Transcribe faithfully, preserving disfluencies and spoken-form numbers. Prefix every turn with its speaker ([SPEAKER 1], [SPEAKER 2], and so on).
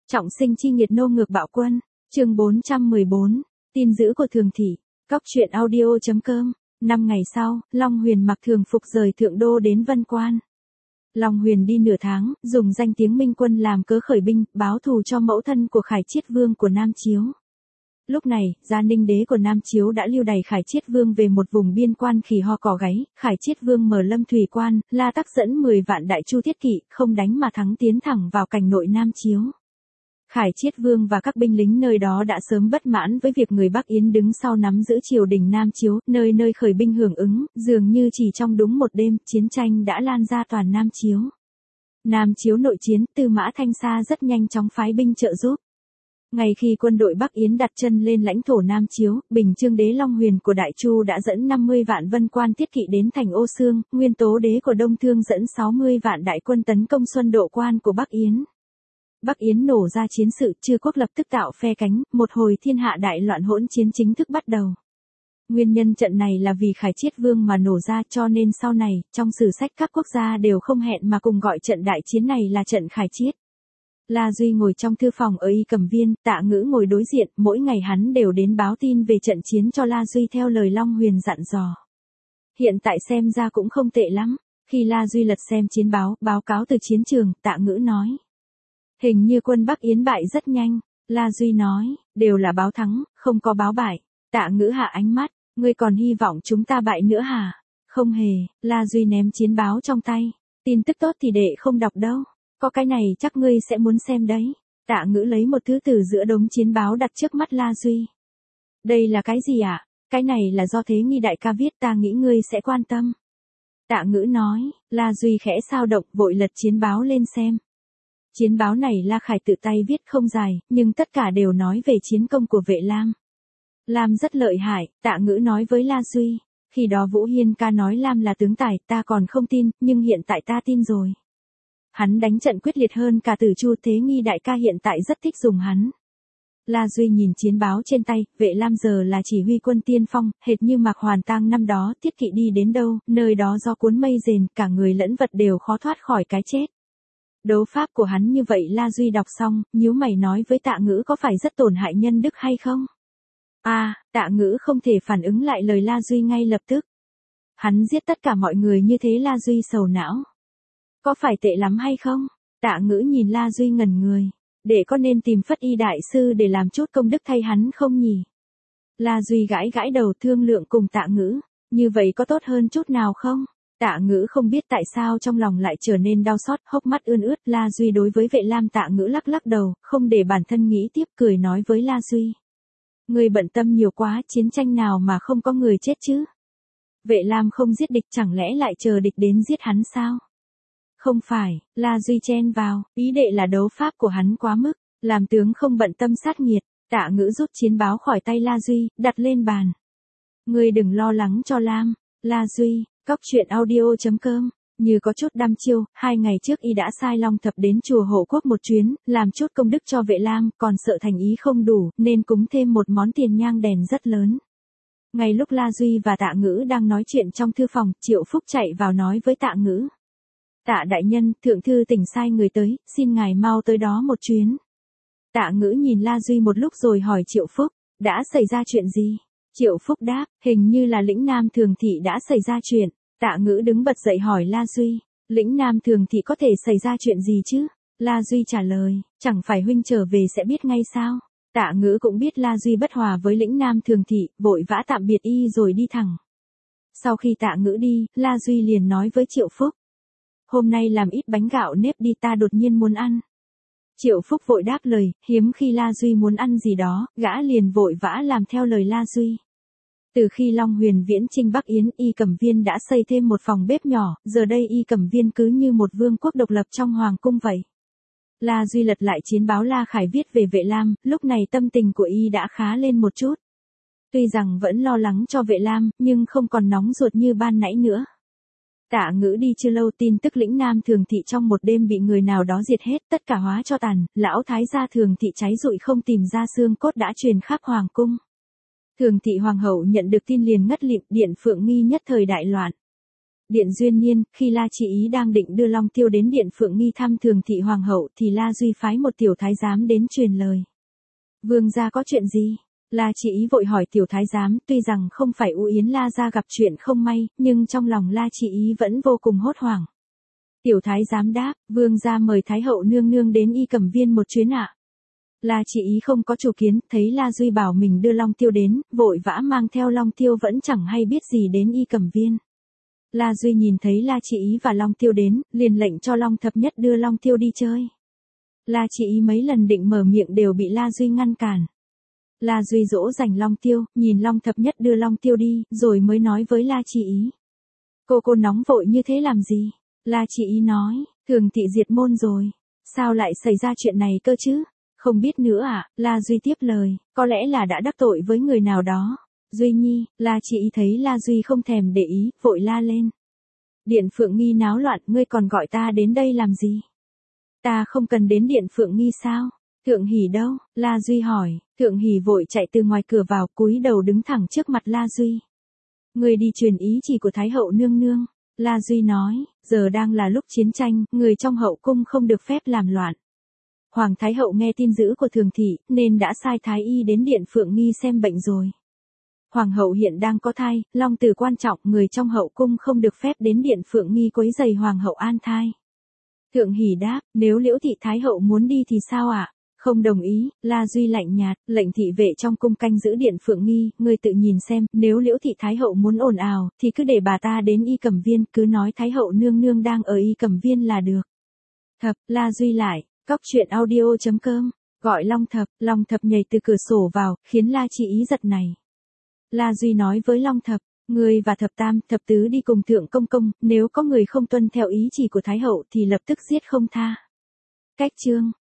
[SPEAKER 1] Trọng sinh chi nghiệt nô ngược bạo quân, chương bốn trăm mười bốn, tin dữ của Thường Thị, Cóc truyện audio.com. Năm ngày sau, Long Huyền mặc thường phục rời Thượng Đô đến Vân Quan. Long Huyền đi nửa tháng, dùng danh tiếng Minh Quân làm cớ khởi binh, báo thù cho mẫu thân của Khải Chiết Vương của Nam Chiếu. Lúc này, Gia Ninh đế của Nam Chiếu đã lưu đày Khải Chiết Vương về một vùng biên quan khỉ ho cỏ gáy, Khải Chiết Vương mở lâm thủy quan, La Tắc dẫn mười vạn đại chu thiết kỵ, không đánh mà thắng tiến thẳng vào cảnh nội Nam Chiếu. Khải Chiết Vương và các binh lính nơi đó đã sớm bất mãn với việc người Bắc Yến đứng sau nắm giữ triều đình Nam Chiếu, nơi nơi khởi binh hưởng ứng, dường như chỉ trong đúng một đêm, chiến tranh đã lan ra toàn Nam Chiếu. Nam Chiếu nội chiến, Tư Mã Thanh Sa rất nhanh chóng phái binh trợ giúp. Ngay khi quân đội Bắc Yến đặt chân lên lãnh thổ Nam Chiếu, Bình Chương đế Long Huyền của Đại Chu đã dẫn năm mươi vạn vân quan thiết kỵ đến thành Ô Xương, Nguyên Tố đế của Đông Thương dẫn sáu mươi vạn đại quân tấn công Xuân Độ quan của Bắc Yến. Bắc Yến nổ ra chiến sự, chư quốc lập tức tạo phe cánh, một hồi thiên hạ đại loạn hỗn chiến chính thức bắt đầu. Nguyên nhân trận này là vì Khải Chiết Vương mà nổ ra, cho nên sau này, trong sử sách các quốc gia đều không hẹn mà cùng gọi trận đại chiến này là trận Khải Chiết. La Duy ngồi trong thư phòng ở Y Cẩm Viên, Tạ Ngữ ngồi đối diện, mỗi ngày hắn đều đến báo tin về trận chiến cho La Duy theo lời Long Huyền dặn dò. Hiện tại xem ra cũng không tệ lắm. Khi La Duy lật xem chiến báo, báo cáo từ chiến trường, Tạ Ngữ nói. Hình như quân Bắc Yến bại rất nhanh. La Duy nói, đều là báo thắng, không có báo bại. Tạ Ngữ hạ ánh mắt, ngươi còn hy vọng chúng ta bại nữa hả? Không hề, La Duy ném chiến báo trong tay. Tin tức tốt thì đệ không đọc đâu. Có cái này chắc ngươi sẽ muốn xem đấy. Tạ Ngữ lấy một thứ từ giữa đống chiến báo đặt trước mắt La Duy. Đây là cái gì ạ? À? Cái này là do Thế Nghi đại ca viết, ta nghĩ ngươi sẽ quan tâm. Tạ Ngữ nói, La Duy khẽ sao động, vội lật chiến báo lên xem. Chiến báo này La Khải tự tay viết không dài, nhưng tất cả đều nói về chiến công của Vệ Lam. Lam rất lợi hại, Tạ Ngữ nói với La Duy. Khi đó Vũ Hiên ca nói Lam là tướng tài, ta còn không tin, nhưng hiện tại ta tin rồi. Hắn đánh trận quyết liệt hơn cả Tử Chu, Thế Nghi đại ca hiện tại rất thích dùng hắn. La Duy nhìn chiến báo trên tay, Vệ Lam giờ là chỉ huy quân tiên phong, hệt như Mạc Hoàn Tang năm đó, thiết kỵ đi đến đâu, nơi đó do cuốn mây rền, cả người lẫn vật đều khó thoát khỏi cái chết. Đấu pháp của hắn như vậy La Duy đọc xong, nhíu mày nói với Tạ Ngữ có phải rất tổn hại nhân đức hay không? À, Tạ Ngữ không thể phản ứng lại lời La Duy ngay lập tức. Hắn giết tất cả mọi người như thế La Duy sầu não. Có phải tệ lắm hay không? Tạ Ngữ nhìn La Duy ngẩn người. Để có nên tìm Phất Y đại sư để làm chút công đức thay hắn không nhỉ? La Duy gãi gãi đầu thương lượng cùng Tạ Ngữ. Như vậy có tốt hơn chút nào không? Tạ Ngữ không biết tại sao trong lòng lại trở nên đau xót, hốc mắt ươn ướt. La Duy đối với Vệ Lam Tạ Ngữ lắc lắc đầu, không để bản thân nghĩ tiếp, cười nói với La Duy. Người bận tâm nhiều quá, chiến tranh nào mà không có người chết chứ? Vệ Lam không giết địch, chẳng lẽ lại chờ địch đến giết hắn sao? Không phải, La Duy chen vào, ý đệ là đấu pháp của hắn quá mức, làm tướng không bận tâm sát nghiệt. Tạ Ngữ rút chiến báo khỏi tay La Duy, đặt lên bàn. Ngươi đừng lo lắng cho Lam. La Duy, Cóc truyện audio.com. Như có chút đăm chiêu, hai ngày trước y đã sai Long Thập đến chùa Hộ Quốc một chuyến, làm chút công đức cho Vệ Lam, còn sợ thành ý không đủ, nên cúng thêm một món tiền nhang đèn rất lớn. Ngay lúc La Duy và Tạ Ngữ đang nói chuyện trong thư phòng, Triệu Phúc chạy vào nói với Tạ Ngữ. Tạ đại nhân, thượng thư tỉnh sai người tới, xin ngài mau tới đó một chuyến. Tạ Ngữ nhìn La Duy một lúc rồi hỏi Triệu Phúc, đã xảy ra chuyện gì? Triệu Phúc đáp, hình như là lĩnh Nam Thường Thị đã xảy ra chuyện. Tạ Ngữ đứng bật dậy hỏi La Duy, lĩnh Nam Thường Thị có thể xảy ra chuyện gì chứ? La Duy trả lời, chẳng phải huynh trở về sẽ biết ngay sao? Tạ Ngữ cũng biết La Duy bất hòa với lĩnh Nam Thường Thị, vội vã tạm biệt y rồi đi thẳng. Sau khi Tạ Ngữ đi, La Duy liền nói với Triệu Phúc. Hôm nay làm ít bánh gạo nếp đi, ta đột nhiên muốn ăn. Triệu Phúc vội đáp lời, hiếm khi La Duy muốn ăn gì đó, gã liền vội vã làm theo lời La Duy. Từ khi Long Huyền viễn chinh Bắc Yến, Y Cẩm Viên đã xây thêm một phòng bếp nhỏ, giờ đây Y Cẩm Viên cứ như một vương quốc độc lập trong hoàng cung vậy. La Duy lật lại chiến báo La Khải viết về Vệ Lam, lúc này tâm tình của y đã khá lên một chút. Tuy rằng vẫn lo lắng cho Vệ Lam, nhưng không còn nóng ruột như ban nãy nữa. Tạ Ngữ đi chưa lâu, tin tức lĩnh Nam Thường Thị trong một đêm bị người nào đó diệt hết, tất cả hóa cho tàn, lão thái gia Thường Thị cháy rụi không tìm ra xương cốt đã truyền khắp hoàng cung. Thường Thị hoàng hậu nhận được tin liền ngất lịm, điện Phượng Nghi nhất thời đại loạn. Điện Duyên Niên, khi La Chỉ Ý đang định đưa Long Tiêu đến Điện Phượng Nghi thăm Thường thị hoàng hậu thì La Duy phái một tiểu thái giám đến truyền lời. Vương gia có chuyện gì? La Chỉ Ý vội hỏi tiểu thái giám, tuy rằng không phải U Yến La gia gặp chuyện không may, nhưng trong lòng La Chỉ Ý vẫn vô cùng hốt hoảng. Tiểu thái giám đáp, vương gia mời Thái hậu nương nương đến Y Cẩm Viên một chuyến ạ. La Chỉ Ý không có chủ kiến, thấy La Duy bảo mình đưa Long Tiêu đến, vội vã mang theo Long Tiêu vẫn chẳng hay biết gì đến Y Cẩm Viên. La Duy nhìn thấy La Chỉ Ý và Long Tiêu đến, liền lệnh cho Long Thập Nhất đưa Long Tiêu đi chơi. La Chỉ Ý mấy lần định mở miệng đều bị La Duy ngăn cản. La Duy dỗ dành Long Tiêu, nhìn Long Thập Nhất đưa Long Tiêu đi, rồi mới nói với La Chỉ Ý. Cô cô nóng vội như thế làm gì? La Chỉ Ý nói, Thường thị diệt môn rồi. Sao lại xảy ra chuyện này cơ chứ? Không biết nữa à? La Duy tiếp lời, có lẽ là đã đắc tội với người nào đó. Duy Nhi, La Chỉ Ý thấy La Duy không thèm để ý, vội la lên. Điện Phượng Nghi náo loạn, ngươi còn gọi ta đến đây làm gì? Ta không cần đến Điện Phượng Nghi sao? Thượng Hỷ đâu? La Duy hỏi. Thượng Hỷ vội chạy từ ngoài cửa vào, cúi đầu đứng thẳng trước mặt La Duy. Người đi truyền ý chỉ của Thái hậu nương nương. La Duy nói, giờ đang là lúc chiến tranh, người trong hậu cung không được phép làm loạn. Hoàng Thái hậu nghe tin dữ của Thường thị, nên đã sai Thái y đến Điện Phượng Nghi xem bệnh rồi. Hoàng hậu hiện đang có thai, long tử quan trọng, người trong hậu cung không được phép đến Điện Phượng Nghi quấy rầy hoàng hậu an thai. Thượng Hỷ đáp, nếu Liễu thị Thái hậu muốn đi thì sao ạ? À? Không đồng ý. La Duy lạnh nhạt, lệnh thị vệ trong cung canh giữ Điện Phượng Nghi, ngươi tự nhìn xem, nếu Liễu thị Thái hậu muốn ồn ào, thì cứ để bà ta đến Y Cẩm Viên, cứ nói Thái hậu nương nương đang ở Y Cẩm Viên là được. Thập, La Duy lại, cóc truyện audio chấm com, gọi Long Thập, Long Thập nhảy từ cửa sổ vào, khiến La Chỉ Ý giật này. La Duy nói với Long Thập, ngươi và Thập Tam, Thập Tứ đi cùng Thượng Công Công, nếu có người không tuân theo ý chỉ của Thái hậu thì lập tức giết không tha. Cách chương